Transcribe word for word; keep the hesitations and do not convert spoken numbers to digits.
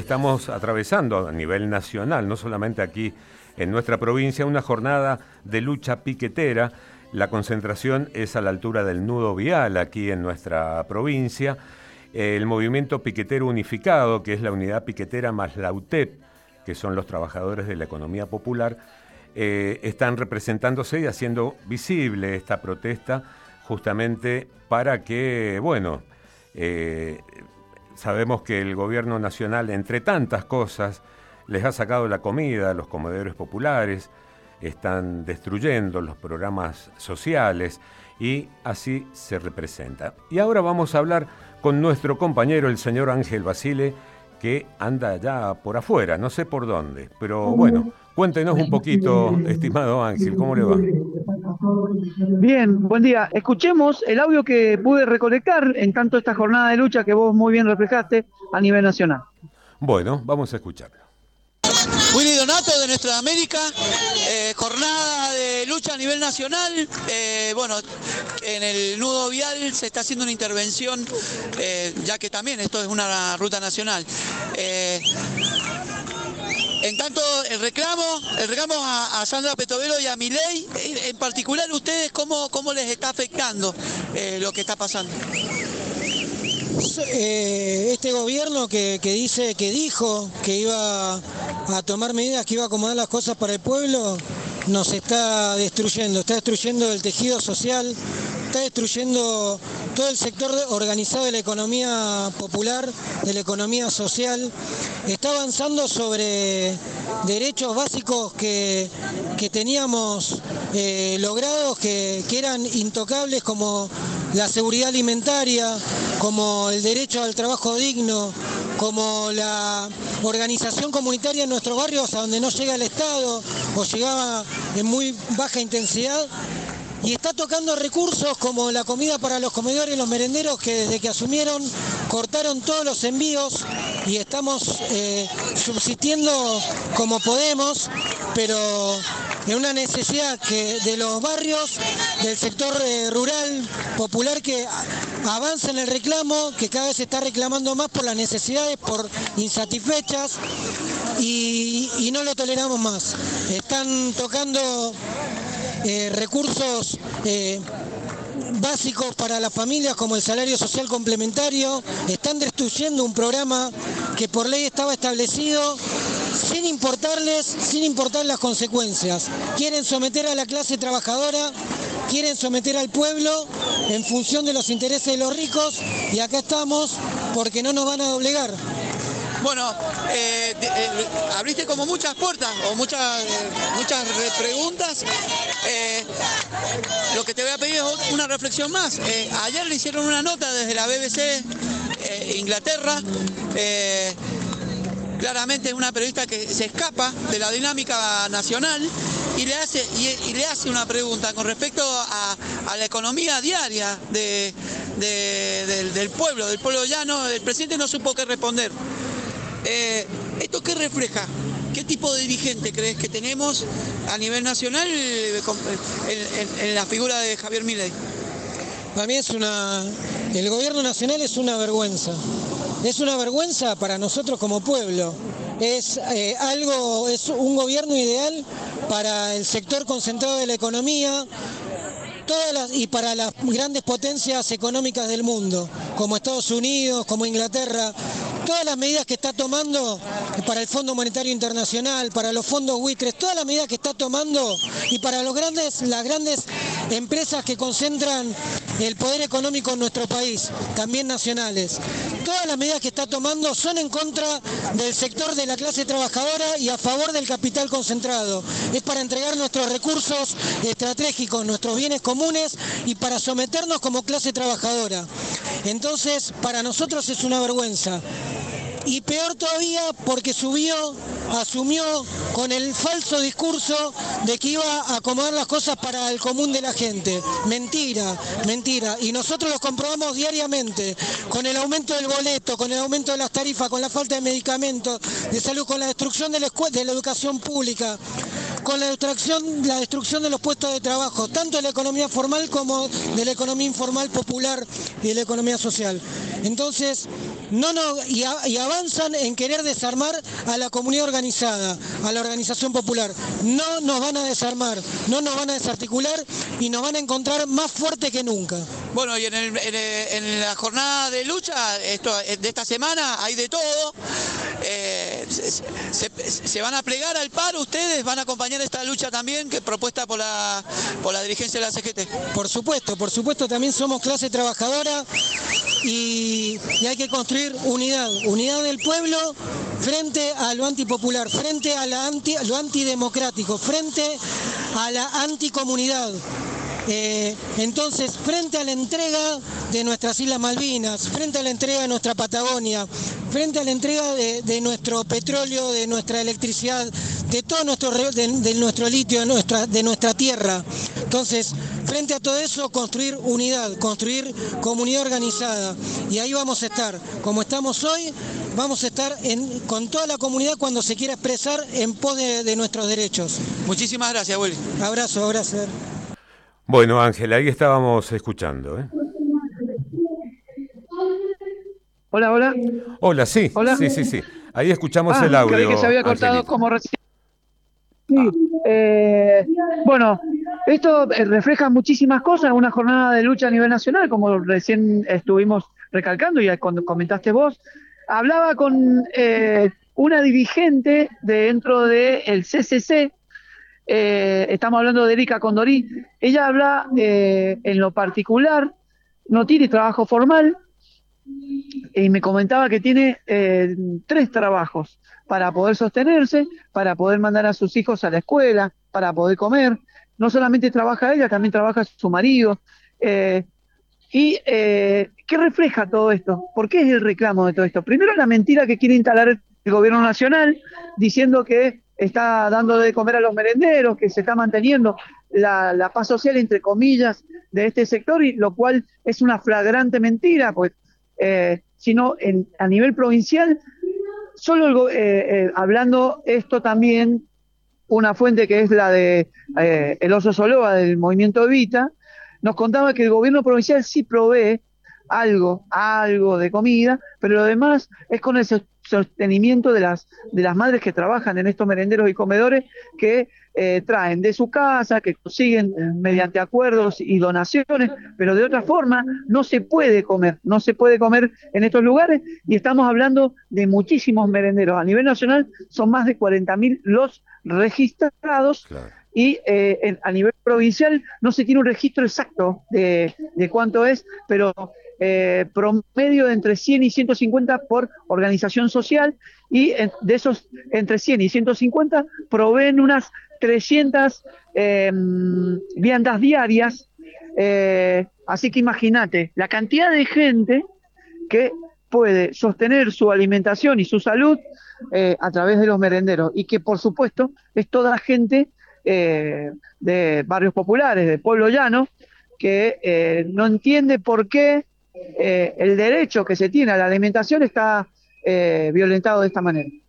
estamos atravesando a nivel nacional, no solamente aquí en nuestra provincia, una jornada de lucha piquetera. La concentración es a la altura del nudo vial aquí en nuestra provincia. El movimiento piquetero unificado, que es la unidad piquetera más la U T E P, que son los trabajadores de la economía popular, eh, están representándose y haciendo visible esta protesta justamente para que, bueno, eh, sabemos que el gobierno nacional, entre tantas cosas, les ha sacado la comida a los comedores populares, están destruyendo los programas sociales y así se representa. Y ahora vamos a hablar con nuestro compañero, el señor Ángel Basile, que anda ya por afuera, no sé por dónde, pero bueno, cuéntenos un poquito, estimado Ángel, ¿cómo le va? Bien, buen día. Escuchemos el audio que pude recolectar en tanto esta jornada de lucha que vos muy bien reflejaste a nivel nacional. Bueno, vamos a escucharlo. Willy Donato de Nuestra América, eh, jornada de lucha a nivel nacional. Eh, bueno, en el nudo vial se está haciendo una intervención, eh, ya que también esto es una ruta nacional. Eh, en tanto, el reclamo, el reclamo a, a Sandra Petovelo y a Milei, en particular ustedes, ¿cómo, cómo les está afectando eh, lo que está pasando? Este gobierno que, que dice, que dijo que iba a tomar medidas, que iba a acomodar las cosas para el pueblo, nos está destruyendo, está destruyendo el tejido social, está destruyendo todo el sector organizado de la economía popular, de la economía social, está avanzando sobre derechos básicos que, que teníamos eh, logrados, que, que eran intocables, como la seguridad alimentaria, como el derecho al trabajo digno, como la organización comunitaria en nuestros barrios, a donde no llega el Estado o llegaba en muy baja intensidad. Y está tocando recursos como la comida para los comedores y los merenderos, que desde que asumieron cortaron todos los envíos y estamos eh, subsistiendo como podemos, pero en una necesidad que de los barrios, del sector eh, rural, popular, que avanza en el reclamo, que cada vez se está reclamando más por las necesidades, por insatisfechas, y, y no lo toleramos más. Están tocando Eh, recursos eh, básicos para las familias, como el salario social complementario. Están destruyendo un programa que por ley estaba establecido sin importarles, sin importar las consecuencias. Quieren someter a la clase trabajadora, quieren someter al pueblo en función de los intereses de los ricos, y acá estamos porque no nos van a doblegar. Bueno, eh, eh, abriste como muchas puertas o muchas, eh, muchas preguntas. Eh, lo que te voy a pedir es una reflexión más. Eh, ayer le hicieron una nota desde la B B C eh, Inglaterra. Eh, claramente es una periodista que se escapa de la dinámica nacional y le hace, y, y le hace una pregunta con respecto a, a la economía diaria de, de, del, del pueblo, del pueblo llano. El presidente no supo qué responder. Eh, ¿Esto qué refleja? ¿Qué tipo de dirigente crees que tenemos a nivel nacional eh, en, en, en la figura de Javier Milei? Para mí es una... El gobierno nacional es una vergüenza. Es una vergüenza para nosotros como pueblo. Es eh, algo, es un gobierno ideal para el sector concentrado de la economía, todas las, y para las grandes potencias económicas del mundo, como Estados Unidos, como Inglaterra. Todas las medidas que está tomando para el Fondo Monetario Internacional, para los fondos buitres, todas las medidas que está tomando, y para los grandes, las grandes empresas que concentran el poder económico en nuestro país, también nacionales. Todas las medidas que está tomando son en contra del sector de la clase trabajadora y a favor del capital concentrado. Es para entregar nuestros recursos estratégicos, nuestros bienes comunes, y para someternos como clase trabajadora. Entonces, para nosotros es una vergüenza. Y peor todavía porque subió, asumió con el falso discurso de que iba a acomodar las cosas para el común de la gente. Mentira, mentira. Y nosotros los comprobamos diariamente, con el aumento del boleto, con el aumento de las tarifas, con la falta de medicamentos, de salud, con la destrucción de la, de la educación pública, con la destrucción, la destrucción de los puestos de trabajo, tanto de la economía formal como de la economía informal, popular y de la economía social. Entonces, no, no y, a, y avanzan en querer desarmar a la comunidad organizada, a la organización popular. No nos van a desarmar, no nos van a desarticular y nos van a encontrar más fuerte que nunca. Bueno, y en, el, en, el, en la jornada de lucha esto, de esta semana hay de todo. Eh, se, se, se van a plegar al paro ustedes, van a acompañar esta lucha también, que propuesta por la, por la dirigencia de la C G T. Por supuesto, por supuesto, también somos clase trabajadora y, y hay que construir unidad, unidad del pueblo frente a lo antipopular, frente a la anti, lo antidemocrático, frente a la anticomunidad. Eh, entonces, frente a la entrega de nuestras Islas Malvinas, frente a la entrega de nuestra Patagonia, frente a la entrega de, de nuestro petróleo, de nuestra electricidad, de todo nuestro, de, de nuestro litio, de nuestra, de nuestra tierra. Entonces, frente a todo eso, construir unidad, construir comunidad organizada. Y ahí vamos a estar, como estamos hoy, vamos a estar en, con toda la comunidad cuando se quiera expresar en pos de, de nuestros derechos. Muchísimas gracias, Willy. Abrazo, abrazo. Bueno, Ángel, ahí estábamos escuchando, ¿eh? Hola, hola. Hola, sí, ¿Hola? sí, sí, sí. Ahí escuchamos ah, el audio. Creí que se había cortado Angelito. como recién. Sí, eh, bueno, esto eh, refleja muchísimas cosas, una jornada de lucha a nivel nacional, como recién estuvimos recalcando y cuando comentaste vos. Hablaba con eh, una dirigente de dentro del C C C. Eh, estamos hablando de Erika Condorí. Ella habla eh, en lo particular, no tiene trabajo formal y me comentaba que tiene eh, tres trabajos para poder sostenerse, para poder mandar a sus hijos a la escuela, para poder comer. No solamente trabaja ella, también trabaja su marido. Eh, ¿Y eh, qué refleja todo esto? ¿Por qué es el reclamo de todo esto? Primero, la mentira que quiere instalar el gobierno nacional, diciendo que está dando de comer a los merenderos, que se está manteniendo la, la paz social, entre comillas, de este sector, y lo cual es una flagrante mentira, pues, eh, sino en, a nivel provincial, solo el, eh, eh, hablando esto también, una fuente que es la de eh, el Oso Soloa del movimiento Evita, nos contaba que el gobierno provincial sí provee algo, algo de comida, pero lo demás es con el sostenimiento de las, de las madres que trabajan en estos merenderos y comedores, que eh, traen de su casa, que consiguen eh, mediante acuerdos y donaciones, pero de otra forma no se puede comer, no se puede comer en estos lugares, y estamos hablando de muchísimos merenderos. A nivel nacional son más de cuarenta mil los registrados. Claro. Y eh, en, a nivel provincial no se tiene un registro exacto de, de cuánto es, pero eh, promedio de entre cien y ciento cincuenta por organización social, y en, de esos entre cien y ciento cincuenta proveen unas trescientas eh, viandas diarias, eh, así que imagínate la cantidad de gente que puede sostener su alimentación y su salud eh, a través de los merenderos, y que por supuesto es toda la gente Eh, de barrios populares, de pueblo llano, que eh, no entiende por qué eh, el derecho que se tiene a la alimentación está eh, violentado de esta manera.